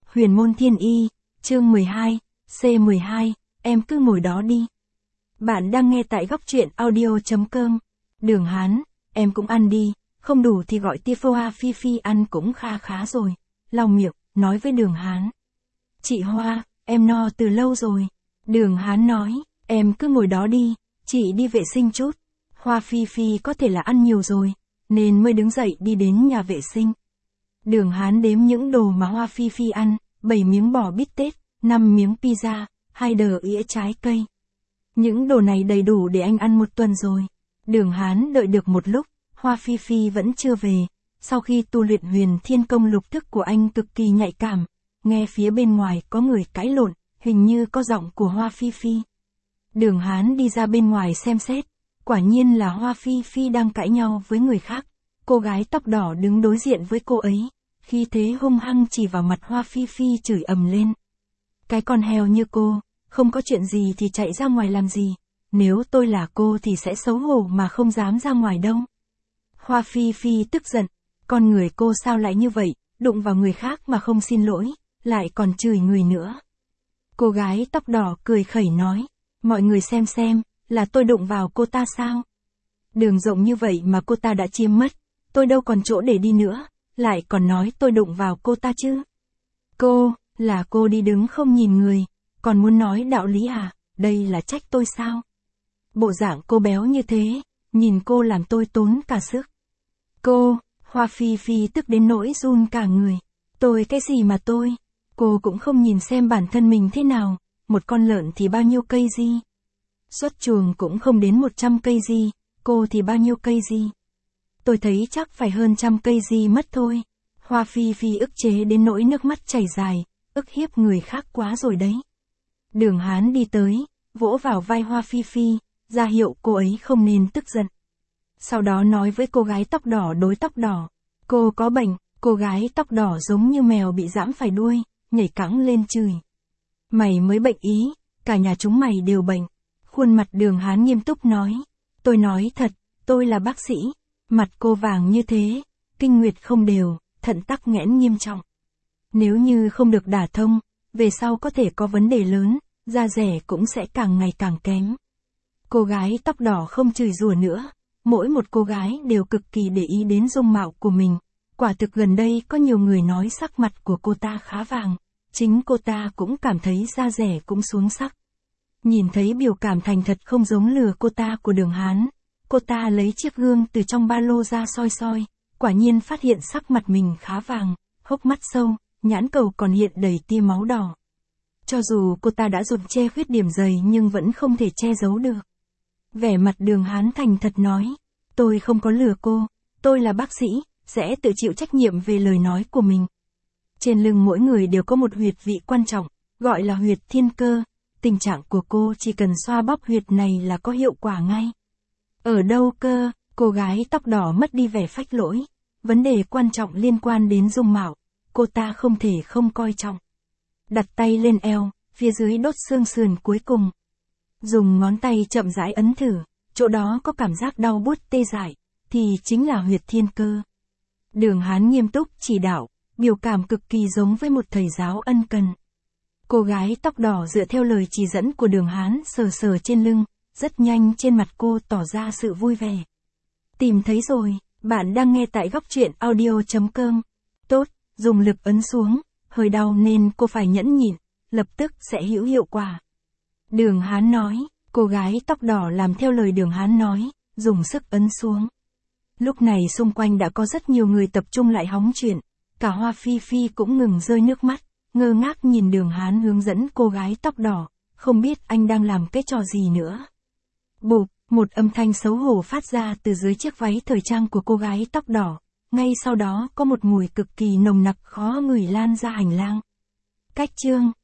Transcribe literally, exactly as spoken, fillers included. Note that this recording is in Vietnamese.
Huyền môn thiên y, chương mười hai, C mười hai, em cứ ngồi đó đi. Bạn đang nghe tại góc truyện audio.com. Đường Hán, em cũng ăn đi, không đủ thì gọi tia phô Hoa Phi Phi ăn cũng kha khá rồi. Lau miệng, nói với Đường Hán. Chị Hoa, em no từ lâu rồi. Đường Hán nói, em cứ ngồi đó đi, chị đi vệ sinh chút. Hoa Phi Phi có thể là ăn nhiều rồi, nên mới đứng dậy đi đến nhà vệ sinh. Đường Hán đếm những đồ mà Hoa Phi Phi ăn, bảy miếng bò bít tết, năm miếng pizza, hai đờ ĩa trái cây. Những đồ này đầy đủ để anh ăn một tuần rồi. Đường Hán đợi được một lúc, Hoa Phi Phi vẫn chưa về. Sau khi tu luyện huyền thiên công lục thức của anh cực kỳ nhạy cảm, nghe phía bên ngoài có người cãi lộn, hình như có giọng của Hoa Phi Phi. Đường Hán đi ra bên ngoài xem xét, quả nhiên là Hoa Phi Phi đang cãi nhau với người khác. Cô gái tóc đỏ đứng đối diện với cô ấy, khi thế hung hăng chỉ vào mặt Hoa Phi Phi chửi ầm lên. Cái con heo như cô, không có chuyện gì thì chạy ra ngoài làm gì, nếu tôi là cô thì sẽ xấu hổ mà không dám ra ngoài đâu. Hoa Phi Phi tức giận, con người cô sao lại như vậy, đụng vào người khác mà không xin lỗi, lại còn chửi người nữa. Cô gái tóc đỏ cười khẩy nói, mọi người xem xem, là tôi đụng vào cô ta sao? Đường rộng như vậy mà cô ta đã chiếm mất, tôi đâu còn chỗ để đi nữa, lại còn nói tôi đụng vào cô ta chứ. Cô, là cô đi đứng không nhìn người, còn muốn nói đạo lý à, đây là trách tôi sao? Bộ dạng cô béo như thế, nhìn cô làm tôi tốn cả sức. Cô, Hoa Phi Phi tức đến nỗi run cả người. Tôi cái gì mà tôi? Cô cũng không nhìn xem bản thân mình thế nào, một con lợn thì bao nhiêu cây gì? Xuất chuồng cũng không đến một trăm cây gì, cô thì bao nhiêu cây gì? Tôi thấy chắc phải hơn trăm cây gì mất thôi. Hoa Phi Phi ức chế đến nỗi nước mắt chảy dài, ức hiếp người khác quá rồi đấy. Đường Hán đi tới, vỗ vào vai Hoa Phi Phi, ra hiệu cô ấy không nên tức giận. Sau đó nói với cô gái tóc đỏ đối tóc đỏ, cô có bệnh. Cô gái tóc đỏ giống như mèo bị giãm phải đuôi, nhảy cẫng lên chửi. Mày mới bệnh ý, cả nhà chúng mày đều bệnh. Khuôn mặt Đường Hán nghiêm túc nói, tôi nói thật, tôi là bác sĩ. Mặt cô vàng như thế, kinh nguyệt không đều, thận tắc nghẽn nghiêm trọng. Nếu như không được đả thông, về sau có thể có vấn đề lớn, da rẻ cũng sẽ càng ngày càng kém. Cô gái tóc đỏ không chửi rủa nữa, mỗi một cô gái đều cực kỳ để ý đến dung mạo của mình. Quả thực gần đây có nhiều người nói sắc mặt của cô ta khá vàng, chính cô ta cũng cảm thấy da rẻ cũng xuống sắc. Nhìn thấy biểu cảm thành thật không giống lừa cô ta của Đường Hán, cô ta lấy chiếc gương từ trong ba lô ra soi soi, quả nhiên phát hiện sắc mặt mình khá vàng, hốc mắt sâu, nhãn cầu còn hiện đầy tia máu đỏ. Cho dù cô ta đã dùng che khuyết điểm dày nhưng vẫn không thể che giấu được. Vẻ mặt Đường Hán thành thật nói, tôi không có lừa cô, tôi là bác sĩ, sẽ tự chịu trách nhiệm về lời nói của mình. Trên lưng mỗi người đều có một huyệt vị quan trọng, gọi là huyệt thiên cơ, tình trạng của cô chỉ cần xoa bóp huyệt này là có hiệu quả ngay. Ở đâu cơ? Cô gái tóc đỏ mất đi vẻ phách lỗi, vấn đề quan trọng liên quan đến dung mạo, cô ta không thể không coi trọng. Đặt tay lên eo, phía dưới đốt xương sườn cuối cùng. Dùng ngón tay chậm rãi ấn thử, chỗ đó có cảm giác đau buốt tê dại, thì chính là huyệt thiên cơ. Đường Hán nghiêm túc chỉ đạo, biểu cảm cực kỳ giống với một thầy giáo ân cần. Cô gái tóc đỏ dựa theo lời chỉ dẫn của Đường Hán sờ sờ trên lưng, rất nhanh trên mặt cô tỏ ra sự vui vẻ. Tìm thấy rồi, bạn đang nghe tại góc truyện audio.com. Tốt, dùng lực ấn xuống, hơi đau nên cô phải nhẫn nhịn, lập tức sẽ hữu hiệu quả. Đường Hán nói, cô gái tóc đỏ làm theo lời Đường Hán nói, dùng sức ấn xuống. Lúc này xung quanh đã có rất nhiều người tập trung lại hóng chuyện, cả Hoa Phi Phi cũng ngừng rơi nước mắt, ngơ ngác nhìn Đường Hán hướng dẫn cô gái tóc đỏ, không biết anh đang làm cái trò gì nữa. Bụp, một âm thanh xấu hổ phát ra từ dưới chiếc váy thời trang của cô gái tóc đỏ, ngay sau đó có một mùi cực kỳ nồng nặc khó ngửi lan ra hành lang. Cách chương